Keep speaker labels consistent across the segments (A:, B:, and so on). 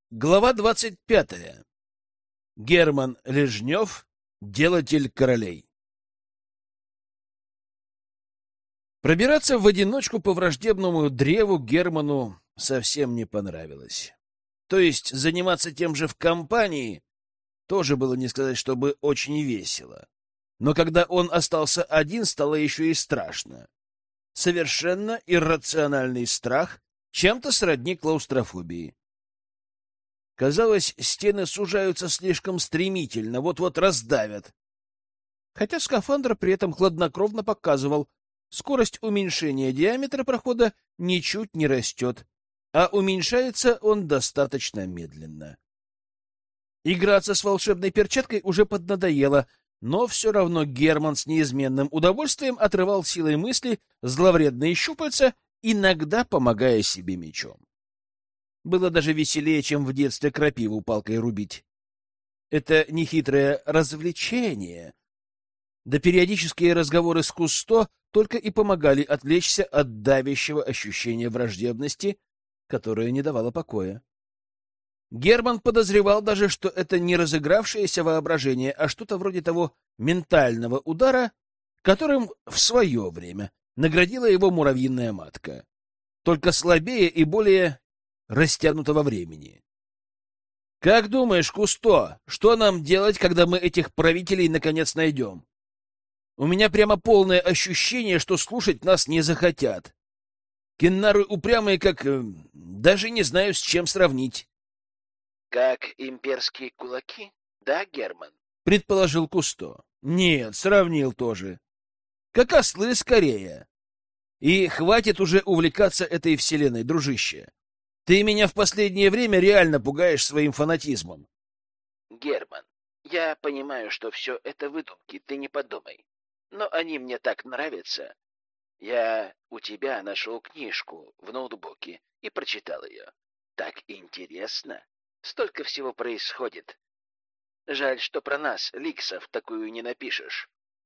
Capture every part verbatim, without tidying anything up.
A: Глава двадцать пятая. Герман Лежнев, делатель королей. Пробираться в одиночку по враждебному древу Герману совсем не понравилось. То есть заниматься тем же в компании тоже было не сказать, чтобы очень весело. Но когда он остался один, стало еще и страшно. Совершенно иррациональный страх, чем-то сродни клаустрофобии. Казалось, стены сужаются слишком стремительно, вот-вот раздавят. Хотя скафандр при этом хладнокровно показывал, скорость уменьшения диаметра прохода ничуть не растет, а уменьшается он достаточно медленно. Играться с волшебной перчаткой уже поднадоело, но все равно Герман с неизменным удовольствием отрывал силой мысли зловредные щупальца, иногда помогая себе мечом. Было даже веселее, чем в детстве крапиву палкой рубить. Это нехитрое развлечение, да периодические разговоры с Кусто только и помогали отвлечься от давящего ощущения враждебности, которое не давало покоя. Герман подозревал даже, что это не разыгравшееся воображение, а что-то вроде того ментального удара, которым в свое время наградила его муравьиная матка, только слабее и более растянутого времени. Как думаешь, Кусто, что нам делать, когда мы этих правителей наконец найдем? У меня прямо полное ощущение, что слушать нас не захотят. Кеннары упрямые, как... даже не знаю, с чем сравнить.
B: — Как имперские кулаки, да, Герман?
A: — предположил Кусто. — Нет, сравнил тоже. Как ослы скорее. И хватит уже увлекаться этой вселенной, дружище. Ты меня в последнее время реально пугаешь своим фанатизмом.
B: — Герман, я понимаю, что все это выдумки, ты не подумай. Но они мне так нравятся. Я у тебя нашел книжку в ноутбуке и прочитал ее. Так интересно. Столько всего происходит. Жаль, что про нас, ликсов, такую не напишешь.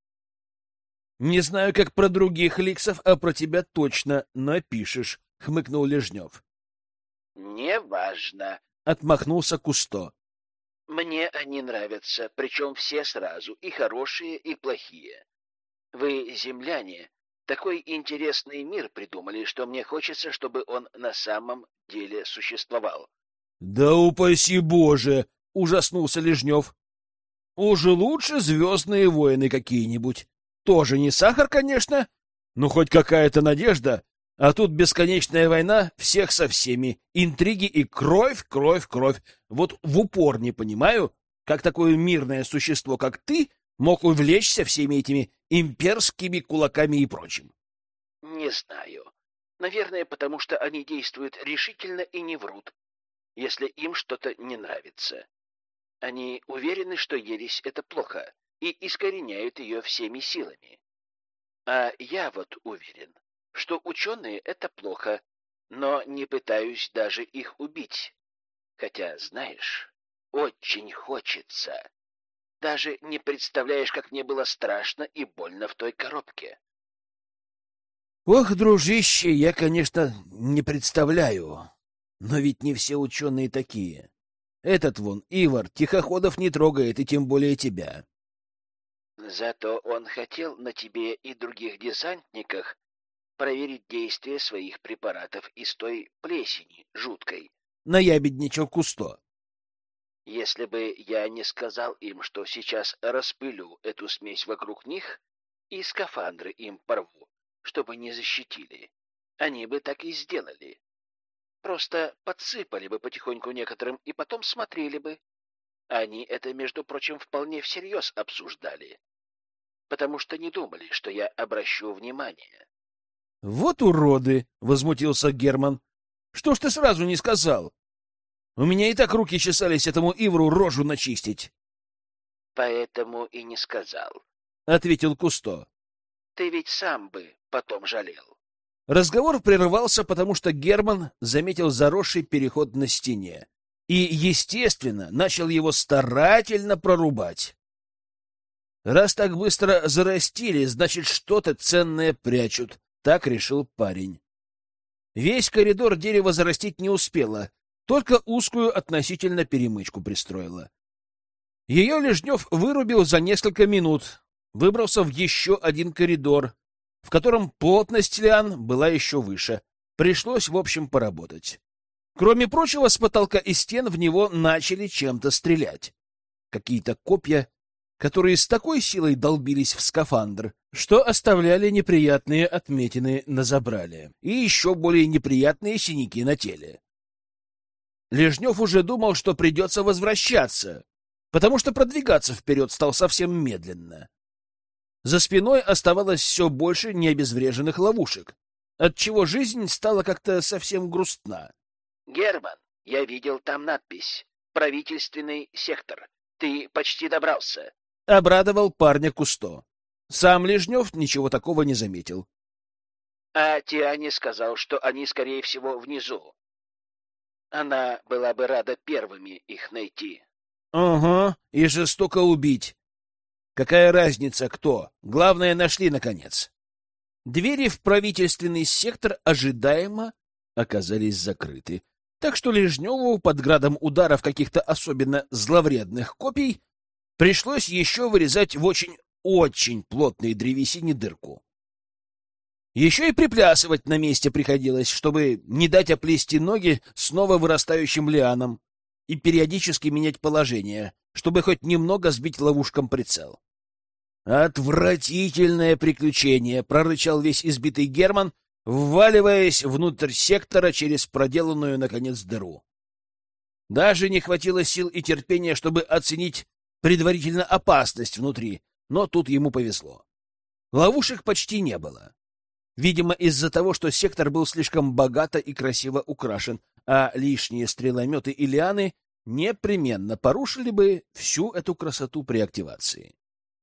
A: — Не знаю, как про других ликсов, а про тебя точно напишешь, — хмыкнул Лежнев.
B: — Неважно,
A: — отмахнулся Кусто.
B: — Мне они нравятся, причем все сразу, и хорошие, и плохие. Вы, земляне, такой интересный мир придумали, что мне хочется, чтобы он на самом деле существовал.
A: — Да упаси Боже! — ужаснулся Лежнев. — Уже лучше «Звездные войны» какие-нибудь. Тоже не сахар, конечно, но хоть какая-то надежда. А тут бесконечная война всех со всеми, интриги и кровь, кровь, кровь. Вот в упор не понимаю, как такое мирное существо, как ты, мог увлечься всеми этими имперскими кулаками и прочим.
B: — Не знаю. Наверное, потому что они действуют решительно и не врут, если им что-то не нравится. Они уверены, что ересь — это плохо, и искореняют ее всеми силами. А я вот уверен, что ученые — это плохо, но не пытаюсь даже их убить. Хотя, знаешь, очень хочется. Даже не представляешь, как мне было страшно и больно в той коробке.
A: Ох, дружище, я, конечно, не представляю, но ведь не все ученые такие. Этот вон, Ивар, тихоходов не трогает, и тем более тебя.
B: Зато он хотел на тебе и других десантниках проверить действие своих препаратов из той плесени жуткой.
A: Наябедничал Кусто.
B: Если бы я не сказал им, что сейчас распылю эту смесь вокруг них и скафандры им порву, чтобы не защитили, они бы так и сделали. Просто подсыпали бы потихоньку некоторым и потом смотрели бы. Они это, между прочим, вполне всерьез обсуждали, потому что не думали, что я обращу внимание.
A: — Вот уроды! — возмутился Герман. — Что ж ты сразу не сказал? У меня и так руки чесались этому Ивру рожу начистить.
B: — Поэтому и не сказал,
A: — ответил Кусто.
B: — Ты ведь сам бы потом жалел.
A: Разговор прервался, потому что Герман заметил заросший переход на стене и, естественно, начал его старательно прорубать. Раз так быстро зарастили, значит, что-то ценное прячут. Так решил парень. Весь коридор дерево зарастить не успело, только узкую относительно перемычку пристроила. Ее Лежнев вырубил за несколько минут, выбрался в еще один коридор, в котором плотность лиан была еще выше. Пришлось, в общем, поработать. Кроме прочего, с потолка и стен в него начали чем-то стрелять. Какие-то копья, которые с такой силой долбились в скафандр, что оставляли неприятные отметины на забрале и еще более неприятные синяки на теле. Лежнев уже думал, что придется возвращаться, потому что продвигаться вперед стал совсем медленно. За спиной оставалось все больше необезвреженных ловушек, отчего жизнь стала как-то совсем грустна.
B: — Герман, я видел там надпись «Правительственный сектор». Ты почти добрался.
A: — обрадовал парня Кусто. Сам Лежнев ничего такого не заметил.
B: — А Тиане сказал, что они, скорее всего, внизу. Она была бы рада первыми их найти.
A: — Ага, и жестоко убить. Какая разница, кто? Главное, нашли, наконец. Двери в правительственный сектор ожидаемо оказались закрыты, так что Лежневу под градом ударов каких-то особенно зловредных копий пришлось еще вырезать в очень-очень плотной древесине дырку. Еще и приплясывать на месте приходилось, чтобы не дать оплести ноги снова вырастающим лианам, и периодически менять положение, чтобы хоть немного сбить ловушкам прицел. «Отвратительное приключение!» — прорычал весь избитый Герман, вваливаясь внутрь сектора через проделанную, наконец, дыру. Даже не хватило сил и терпения, чтобы оценить предварительно опасность внутри, но тут ему повезло. Ловушек почти не было. Видимо, из-за того, что сектор был слишком богато и красиво украшен, а лишние стрелометы и лианы непременно порушили бы всю эту красоту при активации.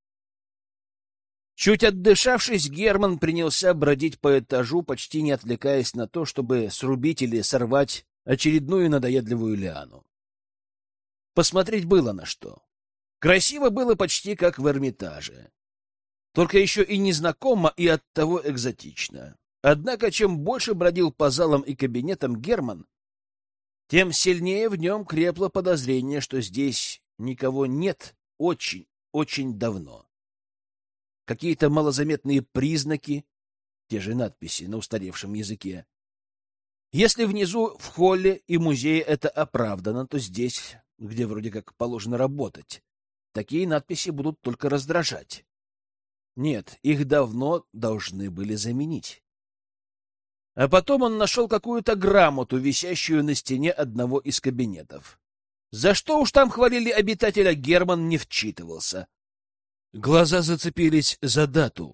A: Чуть отдышавшись, Герман принялся бродить по этажу, почти не отвлекаясь на то, чтобы срубить или сорвать очередную надоедливую лиану. Посмотреть было на что. Красиво было почти как в Эрмитаже. Только еще и незнакомо, и оттого экзотично. Однако, чем больше бродил по залам и кабинетам Герман, тем сильнее в нем крепло подозрение, что здесь никого нет очень, очень давно. Какие-то малозаметные признаки, те же надписи на устаревшем языке. Если внизу в холле и музее это оправдано, то здесь, где вроде как положено работать, такие надписи будут только раздражать. Нет, их давно должны были заменить. А потом он нашел какую-то грамоту, висящую на стене одного из кабинетов. За что уж там хвалили обитателя, Герман не вчитывался. Глаза зацепились за дату.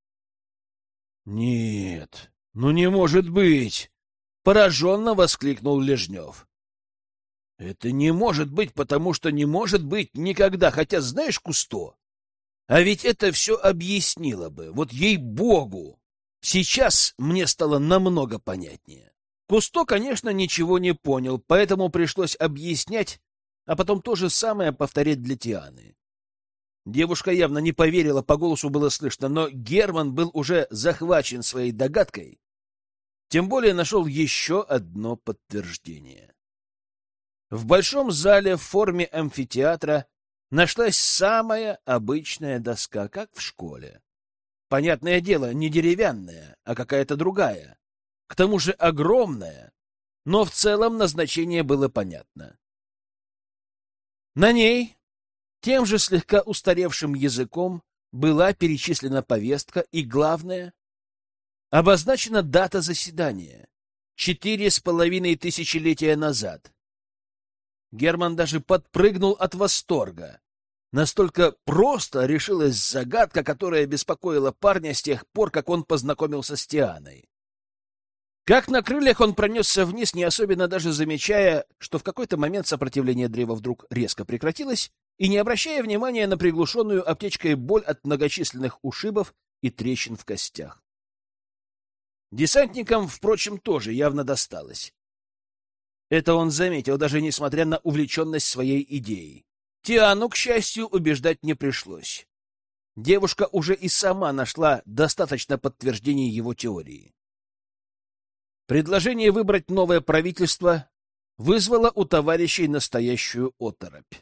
A: «Нет, ну не может быть!» — пораженно воскликнул Лежнев. «Это не может быть, потому что не может быть никогда, хотя, знаешь, Кусто, а ведь это все объяснило бы, вот ей-богу! Сейчас мне стало намного понятнее». Кусто, конечно, ничего не понял, поэтому пришлось объяснять, а потом то же самое повторять для Тианы. Девушка явно не поверила, по голосу было слышно, но Герман был уже захвачен своей догадкой, тем более нашел еще одно подтверждение. В большом зале в форме амфитеатра нашлась самая обычная доска, как в школе. Понятное дело, не деревянная, а какая-то другая, к тому же огромная, но в целом назначение было понятно. На ней тем же слегка устаревшим языком была перечислена повестка и, главное, обозначена дата заседания — четыре с половиной тысячелетия назад. Герман даже подпрыгнул от восторга. Настолько просто решилась загадка, которая беспокоила парня с тех пор, как он познакомился с Тианой. Как на крыльях он пронесся вниз, не особенно даже замечая, что в какой-то момент сопротивление древа вдруг резко прекратилось, и не обращая внимания на приглушенную аптечкой боль от многочисленных ушибов и трещин в костях. Десантникам, впрочем, тоже явно досталось. Это он заметил, даже несмотря на увлеченность своей идеей. Тиану, к счастью, убеждать не пришлось. Девушка уже и сама нашла достаточно подтверждений его теории. Предложение выбрать новое правительство вызвало у товарищей настоящую оторопь.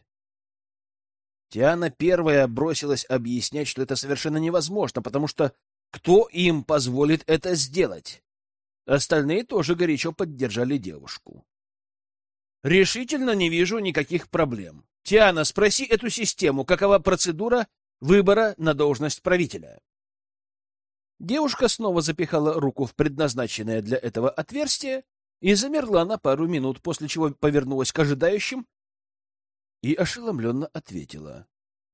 A: Тиана первая бросилась объяснять, что это совершенно невозможно, потому что кто им позволит это сделать? Остальные тоже горячо поддержали девушку. Решительно не вижу никаких проблем. Тиана, спроси эту систему, какова процедура выбора на должность правителя. Девушка снова запихала руку в предназначенное для этого отверстие и замерла на пару минут, после чего повернулась к ожидающим и ошеломленно ответила.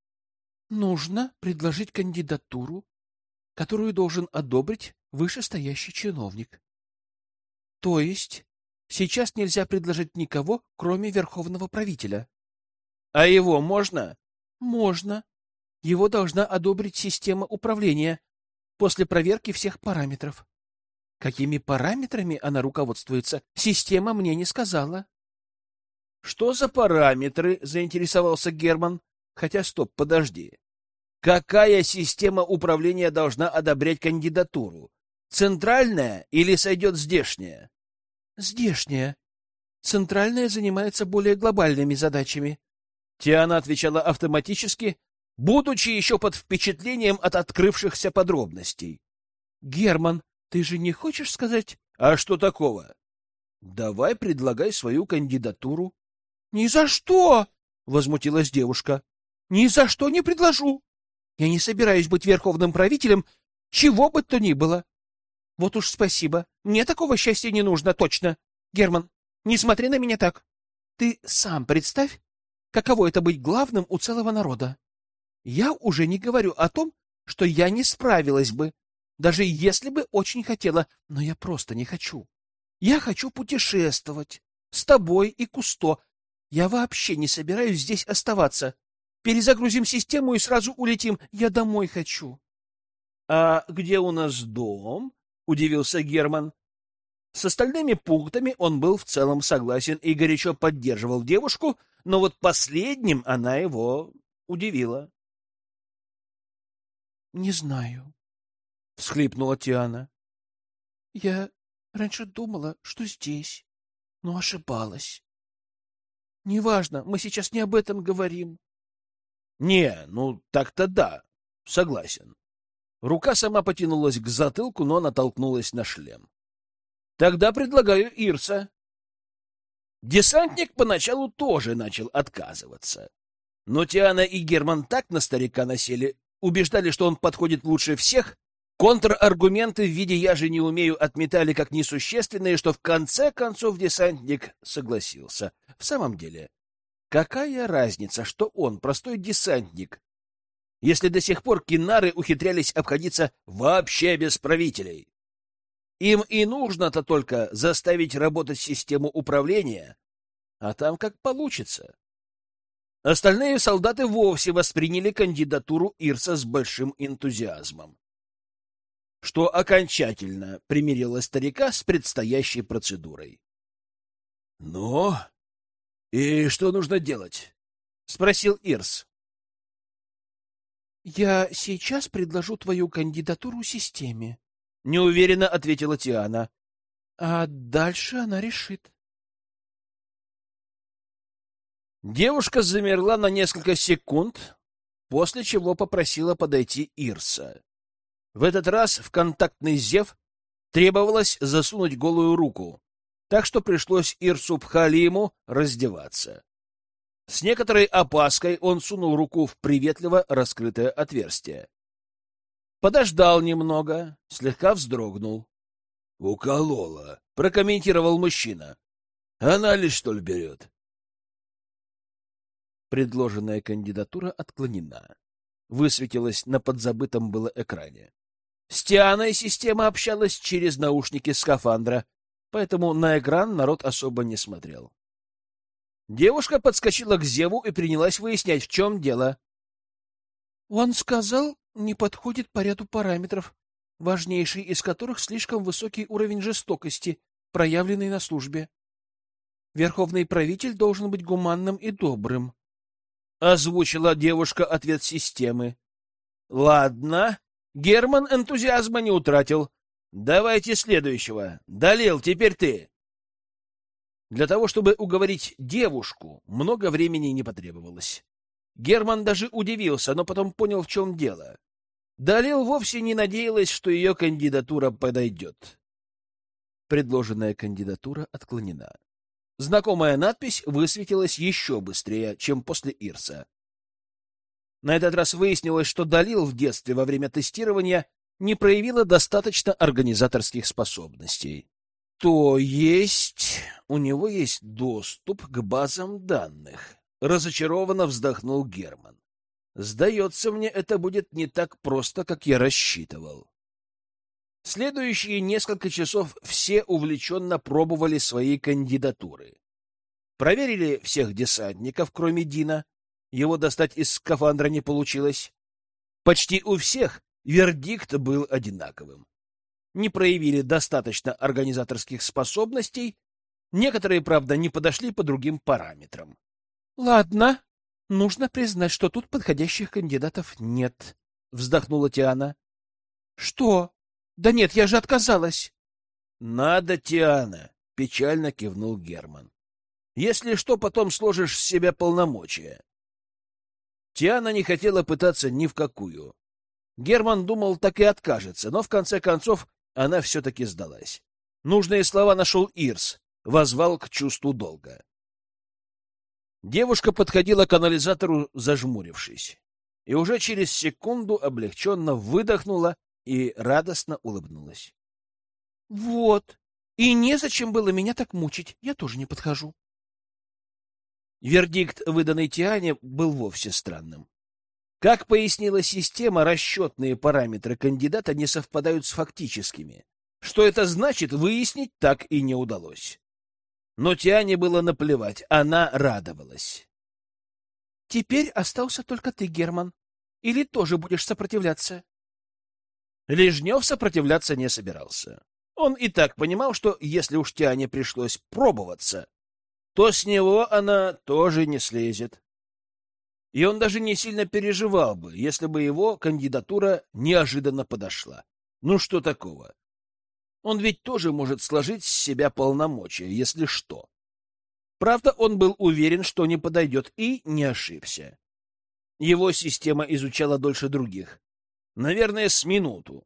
A: Нужно предложить кандидатуру, которую должен одобрить вышестоящий чиновник. То есть сейчас нельзя предложить никого, кроме верховного правителя. А его можно? Можно. Его должна одобрить система управления после проверки всех параметров. Какими параметрами она руководствуется, система мне не сказала. Что за параметры? Заинтересовался Герман. Хотя, стоп, подожди. Какая система управления должна одобрять кандидатуру? Центральная или сойдет здешняя? Здешняя. Центральная занимается более глобальными задачами. Тиана отвечала автоматически, будучи еще под впечатлением от открывшихся подробностей. Герман, ты же не хочешь сказать... А что такого? Давай предлагай свою кандидатуру. Ни за что! Возмутилась девушка. Ни за что не предложу. Я не собираюсь быть верховным правителем, чего бы то ни было. Вот уж спасибо. Мне такого счастья не нужно, точно. Герман, не смотри на меня так. Ты сам представь, каково это быть главным у целого народа. Я уже не говорю о том, что я не справилась бы, даже если бы очень хотела, но я просто не хочу. Я хочу путешествовать с тобой и Кусто. Я вообще не собираюсь здесь оставаться. Перезагрузим систему и сразу улетим. Я домой хочу. — А где у нас дом? — удивился Герман. С остальными пунктами он был в целом согласен и горячо поддерживал девушку, но вот последним она его удивила. — Не знаю, — всхлипнула Тиана. — Я раньше думала, что здесь, но ошибалась. — Неважно, мы сейчас не об этом говорим. — Не, ну так-то да, согласен. Рука сама потянулась к затылку, но натолкнулась на шлем. — Тогда предлагаю Ирса. Десантник поначалу тоже начал отказываться. Но Тиана и Герман так на старика насели, убеждали, что он подходит лучше всех, контраргументы в виде «я же не умею» отметали как несущественные, что в конце концов десантник согласился. В самом деле, какая разница, что он простой десантник, если до сих пор кинары ухитрялись обходиться вообще без правителей? Им и нужно-то только заставить работать систему управления, а там как получится. Остальные солдаты вовсе восприняли кандидатуру Ирса с большим энтузиазмом, что окончательно примирило старика с предстоящей процедурой. — Ну, и что нужно делать? — спросил Ирс. — Я сейчас предложу твою кандидатуру системе, — неуверенно ответила Тиана. — А дальше она решит. Девушка замерла на несколько секунд, после чего попросила подойти Ирса. В этот раз в контактный зев требовалось засунуть голую руку, так что пришлось Ирсу Пхалиму раздеваться. С некоторой опаской он сунул руку в приветливо раскрытое отверстие. Подождал немного, слегка вздрогнул. — Уколола, — прокомментировал мужчина. — Анализ, что ли, берет? Предложенная кандидатура отклонена. Высветилась на подзабытом было экране. С Тианой система общалась через наушники скафандра, поэтому на экран народ особо не смотрел. Девушка подскочила к зеву и принялась выяснять, в чем дело. — Он сказал, не подходит по ряду параметров, важнейший из которых слишком высокий уровень жестокости, проявленный на службе. Верховный правитель должен быть гуманным и добрым. Озвучила девушка ответ системы. — Ладно. Герман энтузиазма не утратил. Давайте следующего. Далил, теперь ты. Для того, чтобы уговорить девушку, много времени не потребовалось. Герман даже удивился, но потом понял, в чем дело. Далил вовсе не надеялась, что ее кандидатура подойдет. Предложенная кандидатура отклонена. Знакомая надпись высветилась еще быстрее, чем после Ирса. На этот раз выяснилось, что Далил в детстве во время тестирования не проявила достаточно организаторских способностей. То есть у него есть доступ к базам данных. Разочарованно вздохнул Герман. Сдается мне, это будет не так просто, как я рассчитывал. Следующие несколько часов все увлеченно пробовали свои кандидатуры. Проверили всех десантников, кроме Дина. Его достать из скафандра не получилось. Почти у всех вердикт был одинаковым. Не проявили достаточно организаторских способностей. Некоторые, правда, не подошли по другим параметрам. Ладно, нужно признать, что тут подходящих кандидатов нет, вздохнула Тиана. Что? Да нет, я же отказалась. Надо, Тиана, печально кивнул Герман. Если что, потом сложишь с себя полномочия. Тиана не хотела пытаться ни в какую. Герман думал, так и откажется, но в конце концов она все-таки сдалась. Нужные слова нашел Ирс, воззвал к чувству долга. Девушка подходила к анализатору, зажмурившись, и уже через секунду облегченно выдохнула и радостно улыбнулась. — Вот, и незачем было меня так мучить, я тоже не подхожу. Вердикт, выданный Тиане, был вовсе странным. Как пояснила система, расчетные параметры кандидата не совпадают с фактическими. Что это значит, выяснить так и не удалось. Но Тиане было наплевать, она радовалась. — Теперь остался только ты, Герман. Или тоже будешь сопротивляться? Лежнев сопротивляться не собирался. Он и так понимал, что если уж Тиане пришлось пробоваться, то с него она тоже не слезет. И он даже не сильно переживал бы, если бы его кандидатура неожиданно подошла. Ну что такого? Он ведь тоже может сложить с себя полномочия, если что. Правда, он был уверен, что не подойдет, и не ошибся. Его система изучала дольше других. Наверное, с минуту.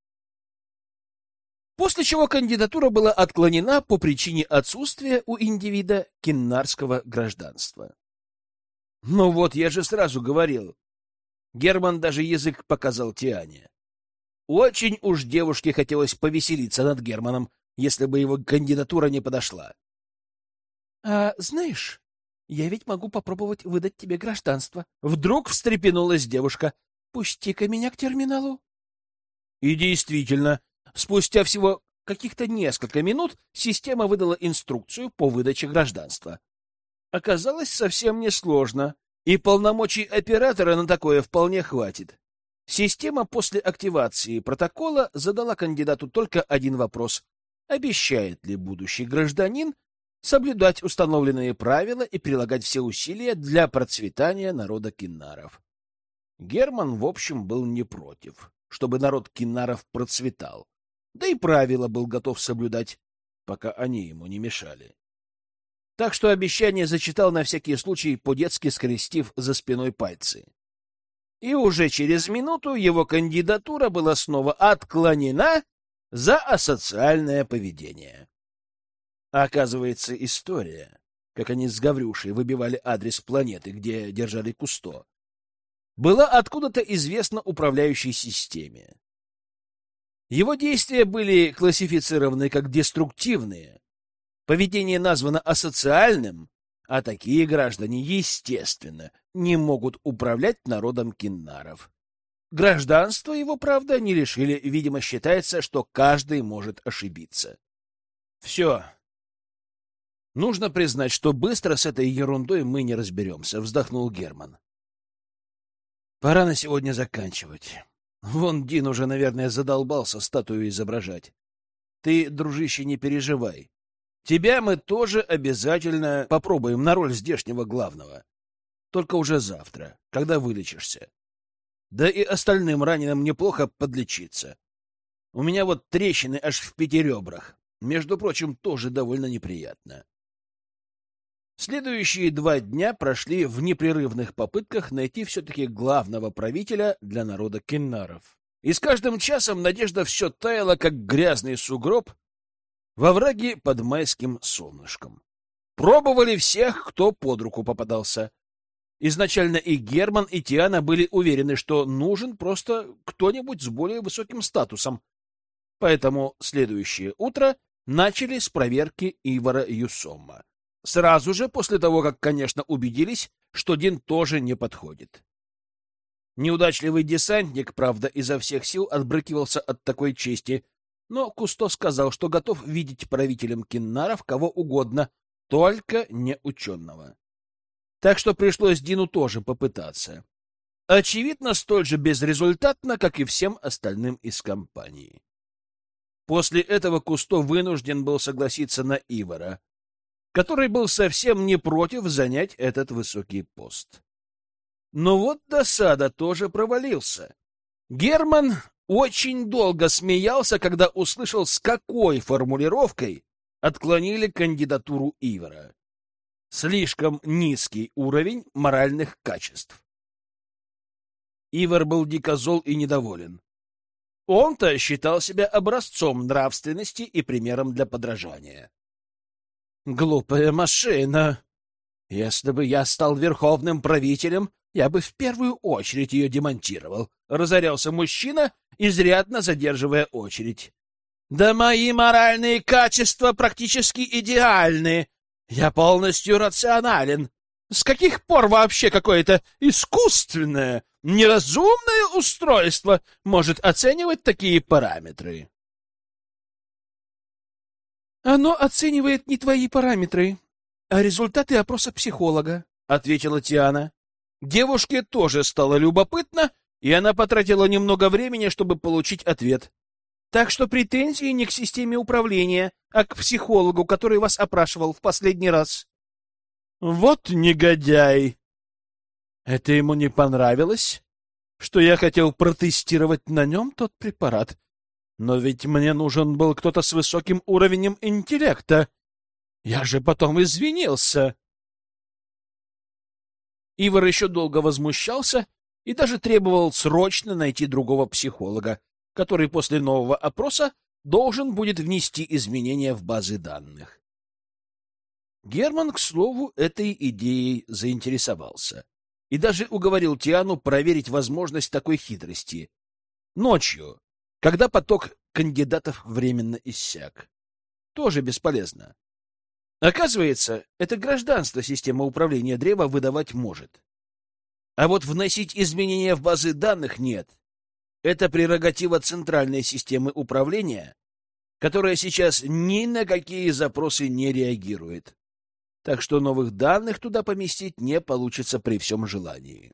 A: После чего кандидатура была отклонена по причине отсутствия у индивида киннарского гражданства. Ну вот, я же сразу говорил. Герман даже язык показал Тиане. Очень уж девушке хотелось повеселиться над Германом, если бы его кандидатура не подошла. — А знаешь, я ведь могу попробовать выдать тебе гражданство. Вдруг встрепенулась девушка. — Пусти-ка меня к терминалу. И действительно, спустя всего каких-то несколько минут система выдала инструкцию по выдаче гражданства. Оказалось совсем несложно, и полномочий оператора на такое вполне хватит. Система после активации протокола задала кандидату только один вопрос: обещает ли будущий гражданин соблюдать установленные правила и прилагать все усилия для процветания народа киннаров. Герман, в общем, был не против, чтобы народ киннаров процветал, да и правила был готов соблюдать, пока они ему не мешали. Так что обещание зачитал на всякий случай, по-детски скрестив за спиной пальцы. И уже через минуту его кандидатура была снова отклонена за асоциальное поведение. А оказывается, история, как они с Гаврюшей выбивали адрес планеты, где держали Кусто, была откуда-то известна управляющей системе. Его действия были классифицированы как деструктивные, поведение названо асоциальным, а такие граждане, естественно, не могут управлять народом киннаров. Гражданство его, правда, не лишили, видимо, считается, что каждый может ошибиться. Все. Нужно признать, что быстро с этой ерундой мы не разберемся, вздохнул Герман. Пора на сегодня заканчивать. Вон Дин уже, наверное, задолбался статую изображать. Ты, дружище, не переживай. Тебя мы тоже обязательно попробуем на роль здешнего главного. Только уже завтра, когда вылечишься. Да и остальным раненым неплохо подлечиться. У меня вот трещины аж в пяти ребрах. Между прочим, тоже довольно неприятно. Следующие два дня прошли в непрерывных попытках найти все-таки главного правителя для народа Кеннаров. И с каждым часом надежда все таяла, как грязный сугроб во враге под майским солнышком. Пробовали всех, кто под руку попадался. Изначально и Герман, и Тиана были уверены, что нужен просто кто-нибудь с более высоким статусом. Поэтому следующее утро начали с проверки Ивара Юсома. Сразу же после того, как, конечно, убедились, что Дин тоже не подходит. Неудачливый десантник, правда, изо всех сил отбрыкивался от такой чести, но Кусто сказал, что готов видеть правителем Кеннаров кого угодно, только не ученого. Так что пришлось Дину тоже попытаться. Очевидно, столь же безрезультатно, как и всем остальным из компании. После этого Кусто вынужден был согласиться на Ивара, который был совсем не против занять этот высокий пост. Но вот досада тоже провалился. Герман очень долго смеялся, когда услышал, с какой формулировкой отклонили кандидатуру Ивара. Слишком низкий уровень моральных качеств. Ивар был дико зол и недоволен. Он-то считал себя образцом нравственности и примером для подражания. Глупая машина! Если бы я стал верховным правителем, я бы в первую очередь ее демонтировал. Разорялся мужчина, изрядно задерживая очередь. Да мои моральные качества практически идеальны. Я полностью рационален. С каких пор вообще какое-то искусственное, неразумное устройство может оценивать такие параметры? Оно оценивает не твои параметры, а результаты опроса психолога, — ответила Тиана. Девушке тоже стало любопытно, и она потратила немного времени, чтобы получить ответ. Так что претензии не к системе управления, а к психологу, который вас опрашивал в последний раз. Вот негодяй! Это ему не понравилось, что я хотел протестировать на нем тот препарат. Но ведь мне нужен был кто-то с высоким уровнем интеллекта. Я же потом извинился. Ивар еще долго возмущался и даже требовал срочно найти другого психолога, который после нового опроса должен будет внести изменения в базы данных. Герман, к слову, этой идеей заинтересовался и даже уговорил Тиану проверить возможность такой хитрости. Ночью, когда поток кандидатов временно иссяк. Тоже бесполезно. Оказывается, это гражданство система управления древа выдавать может. А вот вносить изменения в базы данных нет. Это прерогатива центральной системы управления, которая сейчас ни на какие запросы не реагирует. Так что новых данных туда поместить не получится при всем желании.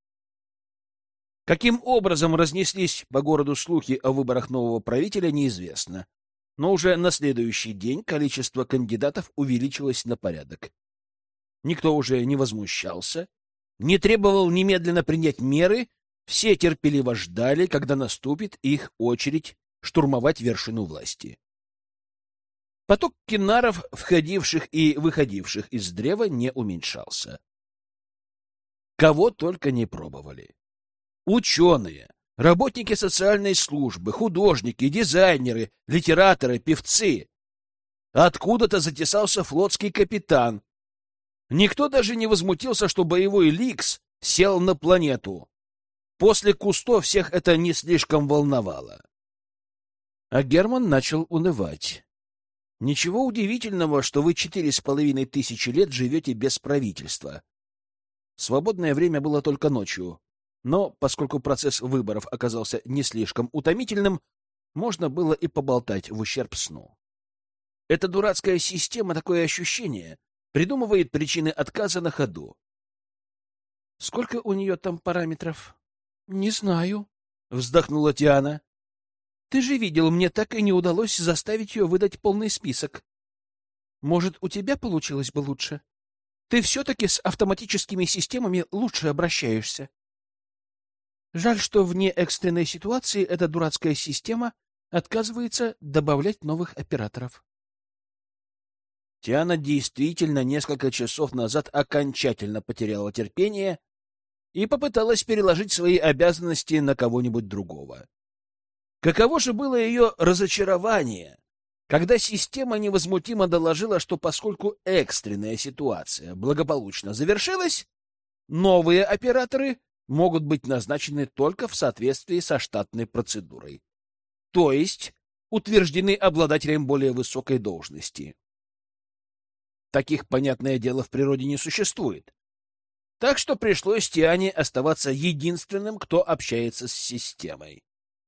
A: Каким образом разнеслись по городу слухи о выборах нового правителя, неизвестно. Но уже на следующий день количество кандидатов увеличилось на порядок. Никто уже не возмущался, не требовал немедленно принять меры, все терпеливо ждали, когда наступит их очередь штурмовать вершину власти. Поток кеннаров, входивших и выходивших из древа, не уменьшался. Кого только не пробовали. Ученые, работники социальной службы, художники, дизайнеры, литераторы, певцы. Откуда-то затесался флотский капитан. Никто даже не возмутился, что боевой Ликс сел на планету. После Кусто всех это не слишком волновало. А Герман начал унывать. Ничего удивительного, что вы четыре с половиной тысячи лет живете без правительства. Свободное время было только ночью. Но, поскольку процесс выборов оказался не слишком утомительным, можно было и поболтать в ущерб сну. Эта дурацкая система, такое ощущение, придумывает причины отказа на ходу. Сколько у нее там параметров? — Не знаю, — вздохнула Тиана. — Ты же видел, мне так и не удалось заставить ее выдать полный список. Может, у тебя получилось бы лучше? Ты все-таки с автоматическими системами лучше обращаешься. Жаль, что вне экстренной ситуации эта дурацкая система отказывается добавлять новых операторов. Тиана действительно несколько часов назад окончательно потеряла терпение и попыталась переложить свои обязанности на кого-нибудь другого. Каково же было ее разочарование, когда система невозмутимо доложила, что поскольку экстренная ситуация благополучно завершилась, новые операторы могут быть назначены только в соответствии со штатной процедурой, то есть утверждены обладателем более высокой должности. Таких, понятное дело, в природе не существует. Так что пришлось Тиане оставаться единственным, кто общается с системой.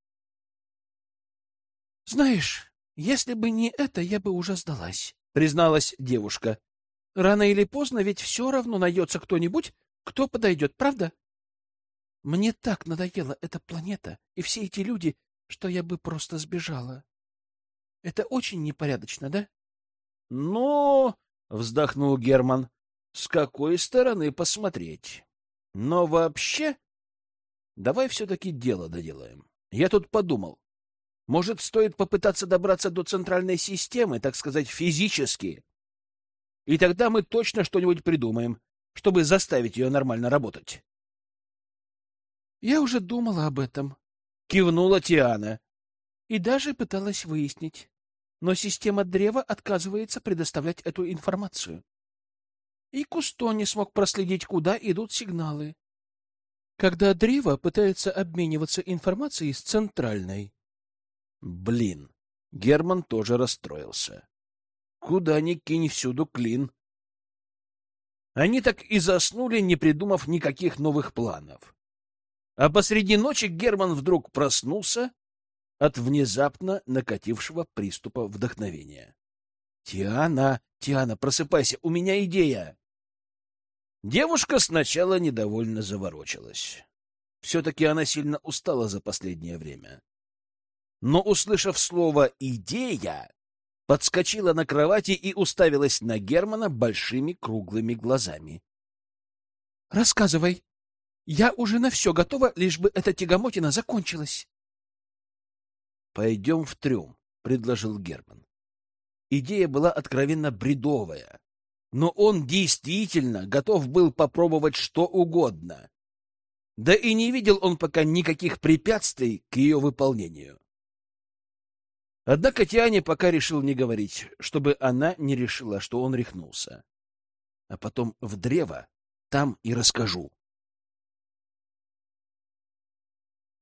A: — Знаешь, если бы не это, я бы уже сдалась, — призналась девушка. — Рано или поздно ведь все равно найдется кто-нибудь, кто подойдет, правда? Мне так надоела эта планета и все эти люди, что я бы просто сбежала. Это очень непорядочно, да? — Ну... — вздохнул Герман. — С какой стороны посмотреть? Но вообще... Давай все-таки дело доделаем. Я тут подумал. Может, стоит попытаться добраться до центральной системы, так сказать, физически? И тогда мы точно что-нибудь придумаем, чтобы заставить ее нормально работать. — Я уже думала об этом, — кивнула Тиана. — И даже пыталась выяснить. Но система древа отказывается предоставлять эту информацию. И Кусто не смог проследить, куда идут сигналы. Когда древо пытается обмениваться информацией с центральной. Блин, Герман тоже расстроился. Куда ни кинь, всюду клин. Они так и заснули, не придумав никаких новых планов. А посреди ночи Герман вдруг проснулся от внезапно накатившего приступа вдохновения. «Тиана, Тиана, просыпайся, у меня идея!» Девушка сначала недовольно заворочилась. Все-таки она сильно устала за последнее время. Но, услышав слово «идея», подскочила на кровати и уставилась на Германа большими круглыми глазами. «Рассказывай. Я уже на все готова, лишь бы эта тягомотина закончилась». «Пойдем в трюм», — предложил Герман. Идея была откровенно бредовая, но он действительно готов был попробовать что угодно. Да и не видел он пока никаких препятствий к ее выполнению. Однако Тиане пока решил не говорить, чтобы она не решила, что он рехнулся. А потом в древо, там и расскажу.